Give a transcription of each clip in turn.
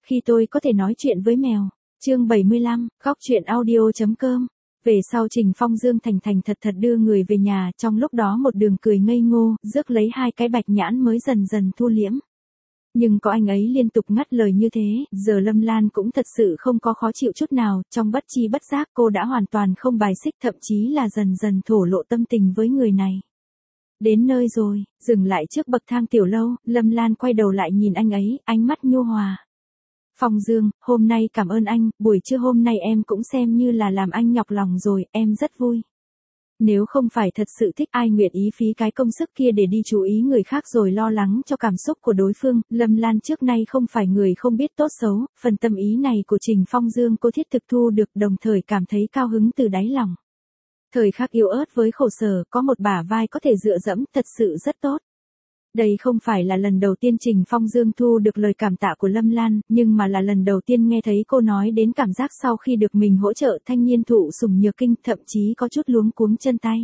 khi tôi có thể nói chuyện với mèo. Chương 75, góc truyện audio.com. Về sau Trình Phong Dương thành thành thật thật đưa người về nhà, trong lúc đó một đường cười ngây ngô, rước lấy 2 cái bạch nhãn mới dần dần thu liễm. Nhưng có anh ấy liên tục ngắt lời như thế, giờ Lâm Lan cũng thật sự không có khó chịu chút nào, trong bất chi bất giác cô đã hoàn toàn không bài xích, thậm chí là dần dần thổ lộ tâm tình với người này. Đến nơi rồi, dừng lại trước bậc thang tiểu lâu, Lâm Lan quay đầu lại nhìn anh ấy, ánh mắt nhu hòa. Phong Dương, hôm nay cảm ơn anh, buổi trưa hôm nay em cũng xem như là làm anh nhọc lòng rồi, em rất vui. Nếu không phải thật sự thích, ai nguyện ý phí cái công sức kia để đi chú ý người khác rồi lo lắng cho cảm xúc của đối phương. Lâm Lan trước nay không phải người không biết tốt xấu, phần tâm ý này của Trình Phong Dương cô thiết thực thu được, đồng thời cảm thấy cao hứng từ đáy lòng. Thời khắc yếu ớt với khổ sở, có một bả vai có thể dựa dẫm thật sự rất tốt. Đây không phải là lần đầu tiên Trình Phong Dương thu được lời cảm tạ của Lâm Lan, nhưng mà là lần đầu tiên nghe thấy cô nói đến cảm giác sau khi được mình hỗ trợ. Thanh niên thụ sủng nhược kinh, thậm chí có chút luống cuống chân tay.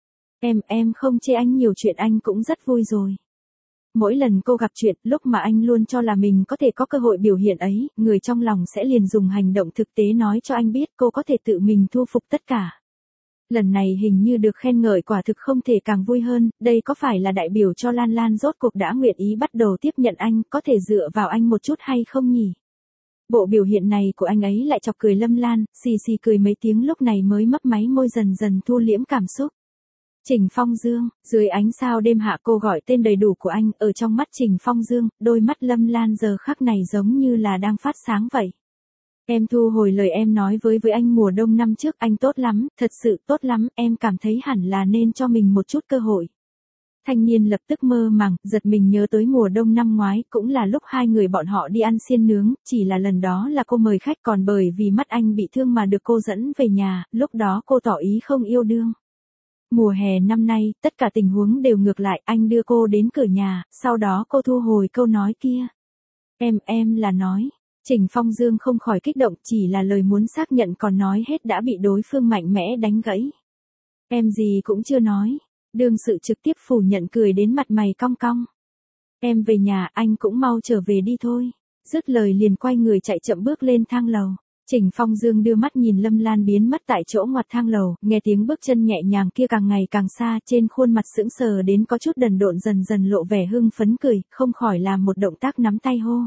Em không chê anh nhiều chuyện, anh cũng rất vui rồi. Mỗi lần cô gặp chuyện, lúc mà anh luôn cho là mình có thể có cơ hội biểu hiện ấy, người trong lòng sẽ liền dùng hành động thực tế nói cho anh biết cô có thể tự mình thu phục tất cả. Lần này hình như được khen ngợi, quả thực không thể càng vui hơn, đây có phải là đại biểu cho Lan Lan rốt cuộc đã nguyện ý bắt đầu tiếp nhận anh, có thể dựa vào anh một chút hay không nhỉ? Bộ biểu hiện này của anh ấy lại chọc cười Lâm Lan, xì xì cười mấy tiếng lúc này mới mấp máy môi dần dần thu liễm cảm xúc. Trình Phong Dương, dưới ánh sao đêm hạ cô gọi tên đầy đủ của anh, ở trong mắt Trình Phong Dương, đôi mắt Lâm Lan giờ khắc này giống như là đang phát sáng vậy. Em thu hồi lời em nói với anh mùa đông năm trước, anh tốt lắm, thật sự tốt lắm, em cảm thấy hẳn là nên cho mình một chút cơ hội. Thanh niên lập tức mơ màng, giật mình nhớ tới mùa đông năm ngoái, cũng là lúc 2 người bọn họ đi ăn xiên nướng, chỉ là lần đó là cô mời khách, còn bởi vì mắt anh bị thương mà được cô dẫn về nhà, lúc đó cô tỏ ý không yêu đương. Mùa hè năm nay, tất cả tình huống đều ngược lại, anh đưa cô đến cửa nhà, sau đó cô thu hồi câu nói kia. Em là nói. Trình Phong Dương không khỏi kích động, chỉ là lời muốn xác nhận còn nói hết đã bị đối phương mạnh mẽ đánh gãy. Em gì cũng chưa nói. Đương sự trực tiếp phủ nhận, cười đến mặt mày cong cong. Em về nhà, anh cũng mau trở về đi thôi. Dứt lời liền quay người chạy chậm bước lên thang lầu. Trình Phong Dương đưa mắt nhìn Lâm Lan biến mất tại chỗ ngoặt thang lầu, nghe tiếng bước chân nhẹ nhàng kia càng ngày càng xa, trên khuôn mặt sững sờ đến có chút đần độn dần dần lộ vẻ hưng phấn cười, không khỏi làm một động tác nắm tay hô.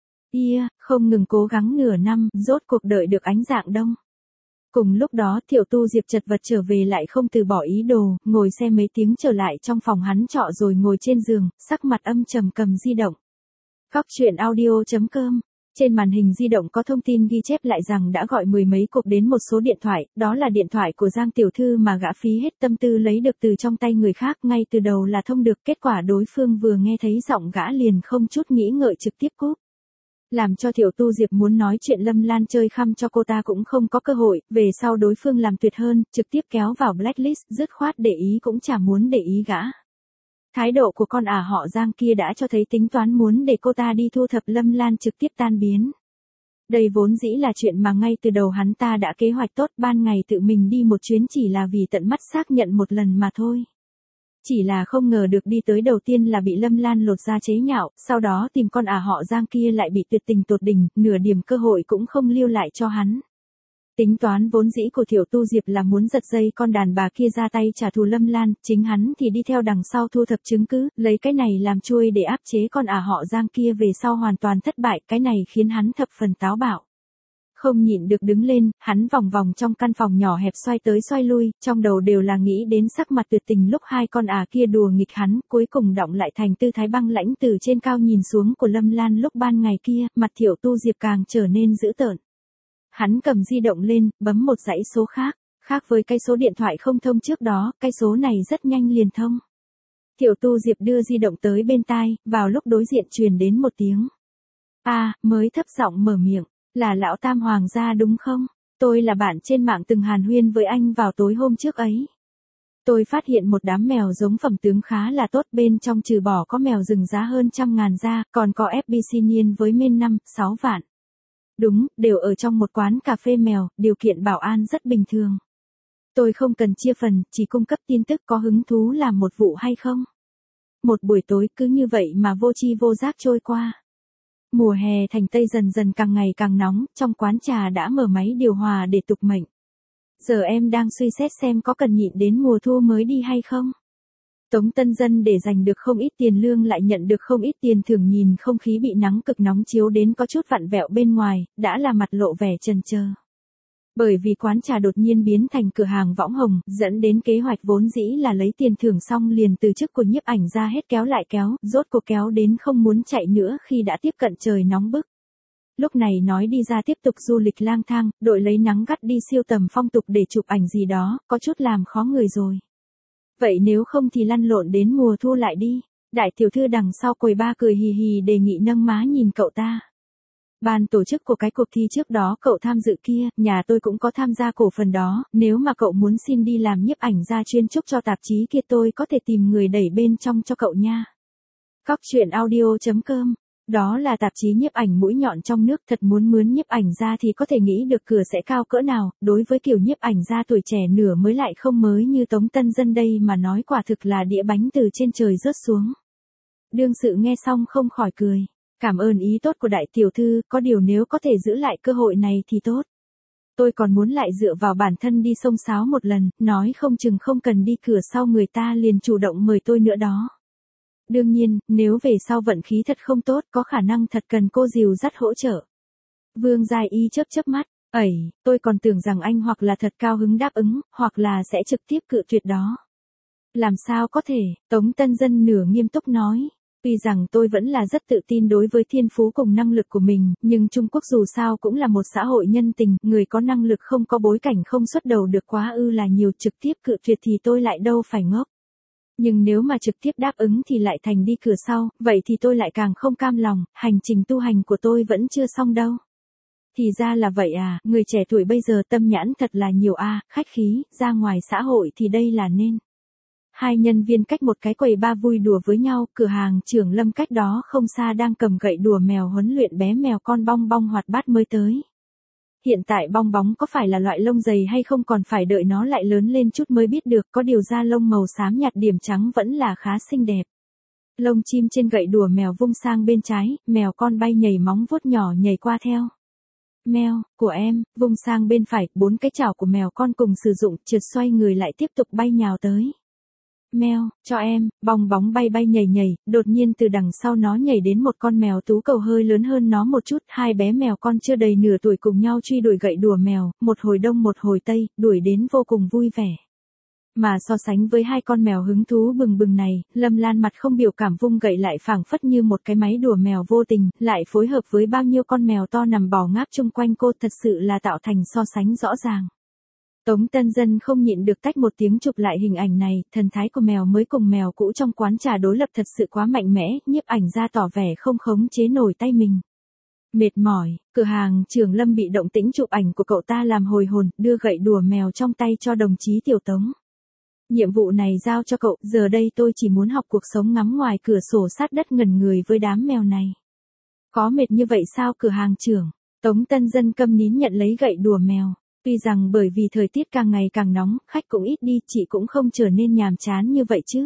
Không ngừng cố gắng nửa năm, rốt cuộc đợi được ánh dạng đông. Cùng lúc đó Tiểu Tu Diệp chật vật trở về lại không từ bỏ ý đồ, ngồi xe mấy tiếng trở lại trong phòng hắn trọ rồi ngồi trên giường, sắc mặt âm trầm cầm di động. Góc truyện audio.com. Trên màn hình di động có thông tin ghi chép lại rằng đã gọi 10 mấy cuộc đến một số điện thoại, đó là điện thoại của Giang tiểu thư mà gã phí hết tâm tư lấy được từ trong tay người khác, ngay từ đầu là thông được, kết quả đối phương vừa nghe thấy giọng gã liền không chút nghĩ ngợi trực tiếp cúp. Làm cho Tiểu Tu Diệp muốn nói chuyện Lâm Lan chơi khăm cho cô ta cũng không có cơ hội, về sau đối phương làm tuyệt hơn, trực tiếp kéo vào blacklist, dứt khoát để ý cũng chả muốn để ý gã. Thái độ của con họ Giang kia đã cho thấy tính toán muốn để cô ta đi thu thập Lâm Lan trực tiếp tan biến. Đây vốn dĩ là chuyện mà ngay từ đầu hắn ta đã kế hoạch tốt, ban ngày tự mình đi một chuyến chỉ là vì tận mắt xác nhận một lần mà thôi. Chỉ là không ngờ được đi tới đầu tiên là bị Lâm Lan lột ra chế nhạo, sau đó tìm con họ Giang kia lại bị tuyệt tình tột đỉnh, nửa điểm cơ hội cũng không lưu lại cho hắn. Tính toán vốn dĩ của Tiểu Tu Diệp là muốn giật dây con đàn bà kia ra tay trả thù Lâm Lan, chính hắn thì đi theo đằng sau thu thập chứng cứ, lấy cái này làm chuôi để áp chế con họ Giang kia, về sau hoàn toàn thất bại, cái này khiến hắn thập phần táo bạo. Không nhịn được đứng lên, hắn vòng vòng trong căn phòng nhỏ hẹp xoay tới xoay lui, trong đầu đều là nghĩ đến sắc mặt tuyệt tình lúc 2 con kia đùa nghịch hắn, cuối cùng động lại thành tư thái băng lãnh từ trên cao nhìn xuống của Lâm Lan lúc ban ngày kia, mặt Tiểu Tu Diệp càng trở nên dữ tợn. Hắn cầm di động lên, bấm một dãy số khác, khác với cái số điện thoại không thông trước đó, cái số này rất nhanh liền thông. Tiểu Tu Diệp đưa di động tới bên tai, vào lúc đối diện truyền đến một tiếng. Mới thấp giọng mở miệng. Là lão Tam Hoàng gia đúng không? Tôi là bạn trên mạng từng hàn huyên với anh vào tối hôm trước ấy. Tôi phát hiện một đám mèo giống phẩm tướng khá là tốt, bên trong trừ bỏ có mèo rừng giá hơn 100.000 ra, còn có FBC niên với men 5-6 vạn. Đúng, đều ở trong một quán cà phê mèo, điều kiện bảo an rất bình thường. Tôi không cần chia phần, chỉ cung cấp tin tức, có hứng thú làm một vụ hay không? Một buổi tối cứ như vậy mà vô tri vô giác trôi qua. Mùa hè thành Tây dần dần càng ngày càng nóng, trong quán trà đã mở máy điều hòa để tục mệnh. Giờ em đang suy xét xem có cần nhịn đến mùa thu mới đi hay không. Tống Tân Dân để giành được không ít tiền lương lại nhận được không ít tiền thưởng, nhìn không khí bị nắng cực nóng chiếu đến có chút vặn vẹo bên ngoài, đã là mặt lộ vẻ chần chờ. Bởi vì quán trà đột nhiên biến thành cửa hàng võng hồng, dẫn đến kế hoạch vốn dĩ là lấy tiền thưởng xong liền từ chức của nhiếp ảnh ra hết kéo lại kéo, rốt cuộc kéo đến không muốn chạy nữa khi đã tiếp cận trời nóng bức. Lúc này nói đi ra tiếp tục du lịch lang thang, đội lấy nắng gắt đi siêu tầm phong tục để chụp ảnh gì đó, có chút làm khó người rồi. Vậy nếu không thì lăn lộn đến mùa thu lại đi. Đại tiểu thư đằng sau quầy ba cười hì hì đề nghị nâng má nhìn cậu ta. Ban tổ chức của cái cuộc thi trước đó cậu tham dự kia, nhà tôi cũng có tham gia cổ phần đó, nếu mà cậu muốn xin đi làm nhiếp ảnh gia chuyên chúc cho tạp chí kia tôi có thể tìm người đẩy bên trong cho cậu nha. Cóc truyện audio.com. Đó là tạp chí nhiếp ảnh mũi nhọn trong nước, thật muốn mướn nhiếp ảnh gia thì có thể nghĩ được cửa sẽ cao cỡ nào, đối với kiểu nhiếp ảnh gia tuổi trẻ nửa mới lại không mới như Tống Tân Dân đây mà nói quả thực là đĩa bánh từ trên trời rớt xuống. Đương sự nghe xong không khỏi cười. Cảm ơn ý tốt của đại tiểu thư, có điều nếu có thể giữ lại cơ hội này thì tốt. Tôi còn muốn lại dựa vào bản thân đi xông xáo một lần, nói không chừng không cần đi cửa sau người ta liền chủ động mời tôi nữa đó. Đương nhiên, nếu về sau vận khí thật không tốt có khả năng thật cần cô dìu dắt hỗ trợ. Vương Giai Y chớp chớp mắt, tôi còn tưởng rằng anh hoặc là thật cao hứng đáp ứng, hoặc là sẽ trực tiếp cự tuyệt đó. Làm sao có thể, Tống Tân Dân nửa nghiêm túc nói. Tuy rằng tôi vẫn là rất tự tin đối với thiên phú cùng năng lực của mình, nhưng Trung Quốc dù sao cũng là một xã hội nhân tình, người có năng lực không có bối cảnh không xuất đầu được quá ư là nhiều, trực tiếp cự tuyệt thì tôi lại đâu phải ngốc. Nhưng nếu mà trực tiếp đáp ứng thì lại thành đi cửa sau, vậy thì tôi lại càng không cam lòng, hành trình tu hành của tôi vẫn chưa xong đâu. Thì ra là vậy à, người trẻ tuổi bây giờ tâm nhãn thật là nhiều a, khách khí, ra ngoài xã hội thì đây là nên. Hai nhân viên cách một cái quầy ba vui đùa với nhau, cửa hàng trưởng Lâm cách đó không xa đang cầm gậy đùa mèo huấn luyện bé mèo con Bong Bong hoạt bát mới tới. Hiện tại Bong Bóng có phải là loại lông dày hay không còn phải đợi nó lại lớn lên chút mới biết được, có điều da lông màu xám nhạt điểm trắng vẫn là khá xinh đẹp. Lông chim trên gậy đùa mèo vung sang bên trái, mèo con bay nhảy móng vuốt nhỏ nhảy qua theo. Mèo, của em, vung sang bên phải, 4 cái chảo của mèo con cùng sử dụng, trượt xoay người lại tiếp tục bay nhào tới. Mèo, cho em, Bong Bóng bay bay nhảy nhảy, đột nhiên từ đằng sau nó nhảy đến một con mèo tú cầu hơi lớn hơn nó một chút, hai bé mèo con chưa đầy nửa tuổi cùng nhau truy đuổi gậy đùa mèo, một hồi đông một hồi tây, đuổi đến vô cùng vui vẻ. Mà so sánh với hai con mèo hứng thú bừng bừng này, Lâm Lan mặt không biểu cảm vung gậy lại phảng phất như một cái máy đùa mèo vô tình, lại phối hợp với bao nhiêu con mèo to nằm bò ngáp chung quanh cô, thật sự là tạo thành so sánh rõ ràng. Tống Tân Dân không nhịn được tách một tiếng chụp lại hình ảnh này, thần thái của mèo mới cùng mèo cũ trong quán trà đối lập thật sự quá mạnh mẽ, nhiếp ảnh ra tỏ vẻ không khống chế nổi tay mình. Mệt mỏi, cửa hàng trưởng Lâm bị động tĩnh chụp ảnh của cậu ta làm hồi hồn, đưa gậy đùa mèo trong tay cho đồng chí Tiểu Tống. Nhiệm vụ này giao cho cậu, giờ đây tôi chỉ muốn học cuộc sống ngắm ngoài cửa sổ sát đất ngẩn người với đám mèo này. Có mệt như vậy sao cửa hàng trưởng? Tống Tân Dân câm nín nhận lấy gậy đùa mèo. Tuy rằng bởi vì thời tiết càng ngày càng nóng, khách cũng ít đi, chị cũng không trở nên nhàm chán như vậy chứ.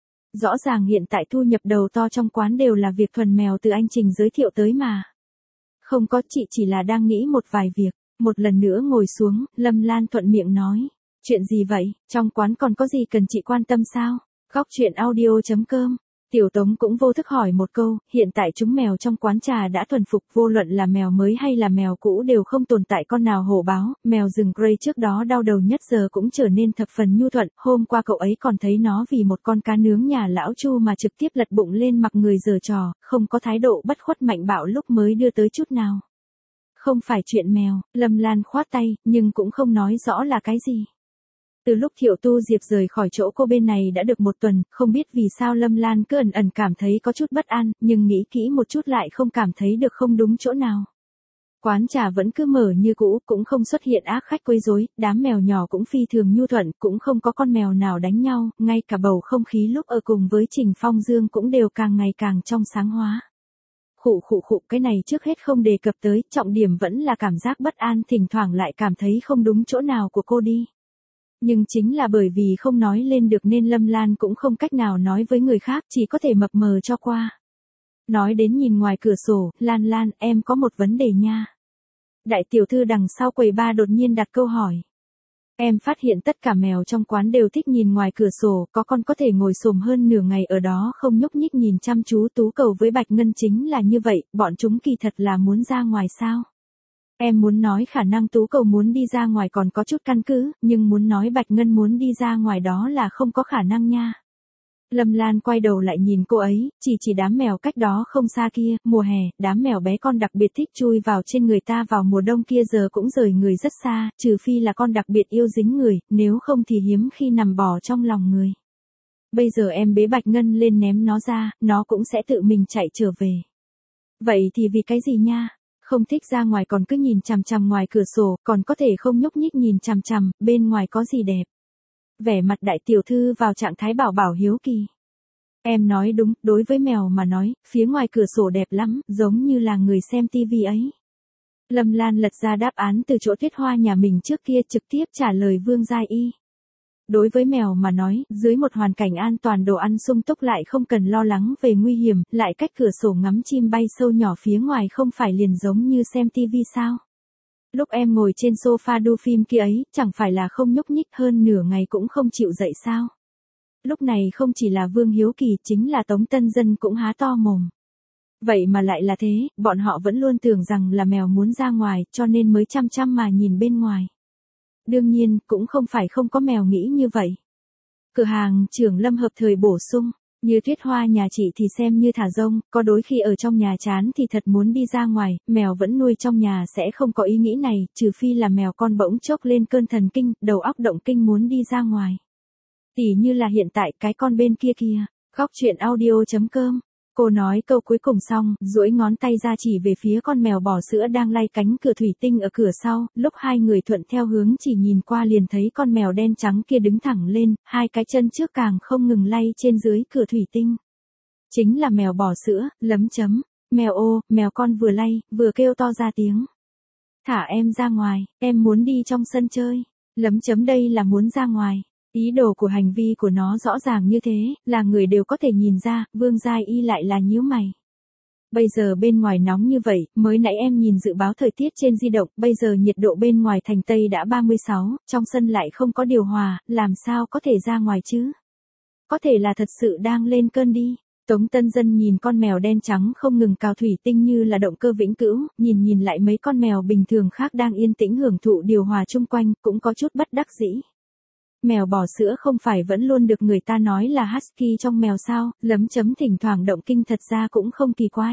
Rõ ràng hiện tại thu nhập đầu to trong quán đều là việc thuần mèo từ anh Trình giới thiệu tới mà. Không có, chị chỉ là đang nghĩ một vài việc. Một lần nữa ngồi xuống, Lâm Lan thuận miệng nói. Chuyện gì vậy, trong quán còn có gì cần chị quan tâm sao? Cóc truyện audio.com. Tiểu Tống cũng vô thức hỏi một câu, hiện tại chúng mèo trong quán trà đã thuần phục, vô luận là mèo mới hay là mèo cũ đều không tồn tại con nào hổ báo, mèo rừng Grey trước đó đau đầu nhất giờ cũng trở nên thập phần nhu thuận, hôm qua cậu ấy còn thấy nó vì một con cá nướng nhà lão Chu mà trực tiếp lật bụng lên mặc người giở trò, không có thái độ bất khuất mạnh bạo lúc mới đưa tới chút nào. Không phải chuyện mèo, Lâm Lan khoát tay, nhưng cũng không nói rõ là cái gì. Từ lúc Thiệu Tu Diệp rời khỏi chỗ cô bên này đã được một tuần, không biết vì sao Lâm Lan cứ ẩn ẩn cảm thấy có chút bất an, nhưng nghĩ kỹ một chút lại không cảm thấy được không đúng chỗ nào. Quán trà vẫn cứ mở như cũ, cũng không xuất hiện ác khách quấy rối, đám mèo nhỏ cũng phi thường nhu thuận, cũng không có con mèo nào đánh nhau, ngay cả bầu không khí lúc ở cùng với Trình Phong Dương cũng đều càng ngày càng trong sáng hóa. Khụ, cái này trước hết không đề cập tới, trọng điểm vẫn là cảm giác bất an, thỉnh thoảng lại cảm thấy không đúng chỗ nào của cô đi. Nhưng chính là bởi vì không nói lên được nên Lâm Lan cũng không cách nào nói với người khác, chỉ có thể mập mờ cho qua. Nói đến nhìn ngoài cửa sổ, Lan Lan, em có một vấn đề nha. Đại tiểu thư đằng sau quầy bar đột nhiên đặt câu hỏi. Em phát hiện tất cả mèo trong quán đều thích nhìn ngoài cửa sổ, có con có thể ngồi xổm hơn nửa ngày ở đó không nhúc nhích nhìn chăm chú Tú Cầu với Bạch Ngân chính là như vậy, bọn chúng kỳ thật là muốn ra ngoài sao? Em muốn nói khả năng Tú Cầu muốn đi ra ngoài còn có chút căn cứ, nhưng muốn nói Bạch Ngân muốn đi ra ngoài đó là không có khả năng nha. Lâm Lan quay đầu lại nhìn cô ấy, chỉ đám mèo cách đó không xa kia, mùa hè, đám mèo bé con đặc biệt thích chui vào trên người ta vào mùa đông kia giờ cũng rời người rất xa, trừ phi là con đặc biệt yêu dính người, nếu không thì hiếm khi nằm bò trong lòng người. Bây giờ em bế Bạch Ngân lên ném nó ra, nó cũng sẽ tự mình chạy trở về. Vậy thì vì cái gì nha? Không thích ra ngoài còn cứ nhìn chằm chằm ngoài cửa sổ, còn có thể không nhúc nhích nhìn chằm chằm, bên ngoài có gì đẹp. Vẻ mặt đại tiểu thư vào trạng thái bảo bảo hiếu kỳ. Em nói đúng, đối với mèo mà nói, phía ngoài cửa sổ đẹp lắm, giống như là người xem tivi ấy. Lâm Lan lật ra đáp án từ chỗ Tuyết Hoa nhà mình trước kia trực tiếp trả lời Vương Giai Y. Đối với mèo mà nói, dưới một hoàn cảnh an toàn đồ ăn sung túc lại không cần lo lắng về nguy hiểm, lại cách cửa sổ ngắm chim bay sâu nhỏ phía ngoài không phải liền giống như xem tivi sao? Lúc em ngồi trên sofa đu phim kia ấy, chẳng phải là không nhúc nhích hơn nửa ngày cũng không chịu dậy sao? Lúc này không chỉ là Vương Hiếu Kỳ, chính là Tống Tân Dân cũng há to mồm. Vậy mà lại là thế, bọn họ vẫn luôn tưởng rằng là mèo muốn ra ngoài, cho nên mới chăm chăm mà nhìn bên ngoài. Đương nhiên, cũng không phải không có mèo nghĩ như vậy. Cửa hàng trưởng Lâm hợp thời bổ sung, như Tuyết Hoa nhà chị thì xem như thả rông, có đôi khi ở trong nhà chán thì thật muốn đi ra ngoài, mèo vẫn nuôi trong nhà sẽ không có ý nghĩ này, trừ phi là mèo con bỗng chốc lên cơn thần kinh, đầu óc động kinh muốn đi ra ngoài. Tỉ như là hiện tại cái con bên kia kìa, góc chuyện audio.com. Cô nói câu cuối cùng xong, duỗi ngón tay ra chỉ về phía con mèo bò sữa đang lay cánh cửa thủy tinh ở cửa sau, lúc hai người thuận theo hướng chỉ nhìn qua liền thấy con mèo đen trắng kia đứng thẳng lên, hai cái chân trước càng không ngừng lay trên dưới cửa thủy tinh. Chính là mèo bò sữa, lấm chấm, mèo ô, mèo con vừa lay, vừa kêu to ra tiếng. Thả em ra ngoài, em muốn đi trong sân chơi, lấm chấm đây là muốn ra ngoài. Ý đồ của hành vi của nó rõ ràng như thế, là người đều có thể nhìn ra, Vương Giai Y lại là nhíu mày. Bây giờ bên ngoài nóng như vậy, mới nãy em nhìn dự báo thời tiết trên di động, bây giờ nhiệt độ bên ngoài thành Tây đã 36, trong sân lại không có điều hòa, làm sao có thể ra ngoài chứ? Có thể là thật sự đang lên cơn đi. Tống Tân Dân nhìn con mèo đen trắng không ngừng cào thủy tinh như là động cơ vĩnh cửu, nhìn lại mấy con mèo bình thường khác đang yên tĩnh hưởng thụ điều hòa chung quanh, cũng có chút bất đắc dĩ. Mèo bò sữa không phải vẫn luôn được người ta nói là husky trong mèo sao, lấm chấm thỉnh thoảng động kinh thật ra cũng không kỳ quái.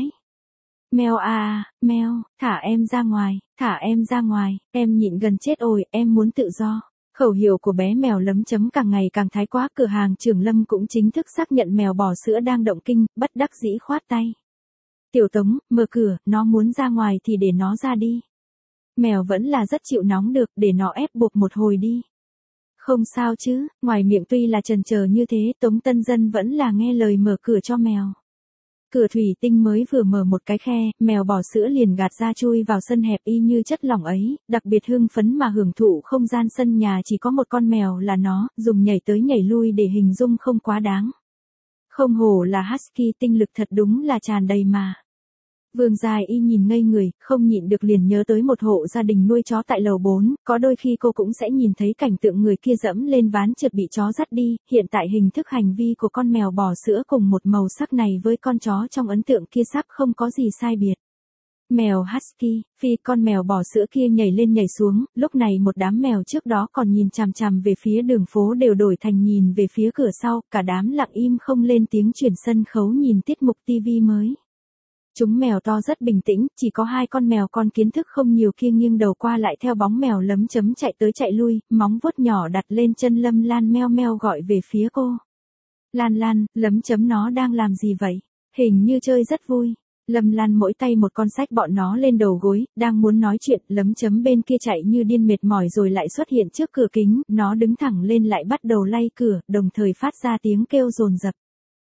Mèo à, mèo, thả em ra ngoài, thả em ra ngoài, em nhịn gần chết rồi, em muốn tự do. Khẩu hiệu của bé mèo lấm chấm càng ngày càng thái quá, cửa hàng trưởng Lâm cũng chính thức xác nhận mèo bò sữa đang động kinh, bất đắc dĩ khoát tay. Tiểu Tống, mở cửa, nó muốn ra ngoài thì để nó ra đi. Mèo vẫn là rất chịu nóng được, để nó ép buộc một hồi đi. Không sao chứ, ngoài miệng tuy là chần chờ như thế, Tống Tân Dân vẫn là nghe lời mở cửa cho mèo. Cửa thủy tinh mới vừa mở một cái khe, mèo bò sữa liền gạt ra chui vào sân hẹp y như chất lỏng ấy, đặc biệt hưng phấn mà hưởng thụ không gian sân nhà chỉ có một con mèo là nó, dùng nhảy tới nhảy lui để hình dung không quá đáng. Không hổ là husky, tinh lực thật đúng là tràn đầy mà. Vương Giai Y nhìn ngây người, không nhịn được liền nhớ tới một hộ gia đình nuôi chó tại lầu 4, có đôi khi cô cũng sẽ nhìn thấy cảnh tượng người kia dẫm lên ván trượt bị chó dắt đi, hiện tại hình thức hành vi của con mèo bò sữa cùng một màu sắc này với con chó trong ấn tượng kia sắp không có gì sai biệt. Mèo husky, phi con mèo bò sữa kia nhảy lên nhảy xuống, lúc này một đám mèo trước đó còn nhìn chằm chằm về phía đường phố đều đổi thành nhìn về phía cửa sau, cả đám lặng im không lên tiếng chuyển sân khấu nhìn tiết mục TV mới. Chúng mèo to rất bình tĩnh, chỉ có hai con mèo con kiến thức không nhiều kia nghiêng đầu qua lại theo bóng mèo lấm chấm chạy tới chạy lui, móng vuốt nhỏ đặt lên chân Lâm Lan meo meo gọi về phía cô. Lan Lan, lấm chấm nó đang làm gì vậy? Hình như chơi rất vui. Lâm Lan mỗi tay một con sách bọn nó lên đầu gối, đang muốn nói chuyện, lấm chấm bên kia chạy như điên mệt mỏi rồi lại xuất hiện trước cửa kính, nó đứng thẳng lên lại bắt đầu lay cửa, đồng thời phát ra tiếng kêu dồn dập.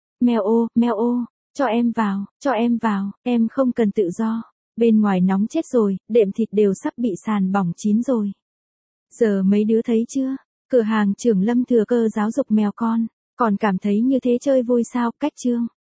Mèo ô. Cho em vào, em không cần tự do. Bên ngoài nóng chết rồi, đệm thịt đều sắp bị sàn bỏng chín rồi. Giờ mấy đứa thấy chưa? Cửa hàng trưởng Lâm thừa cơ giáo dục mèo con, còn cảm thấy như thế chơi vui sao, cách chương.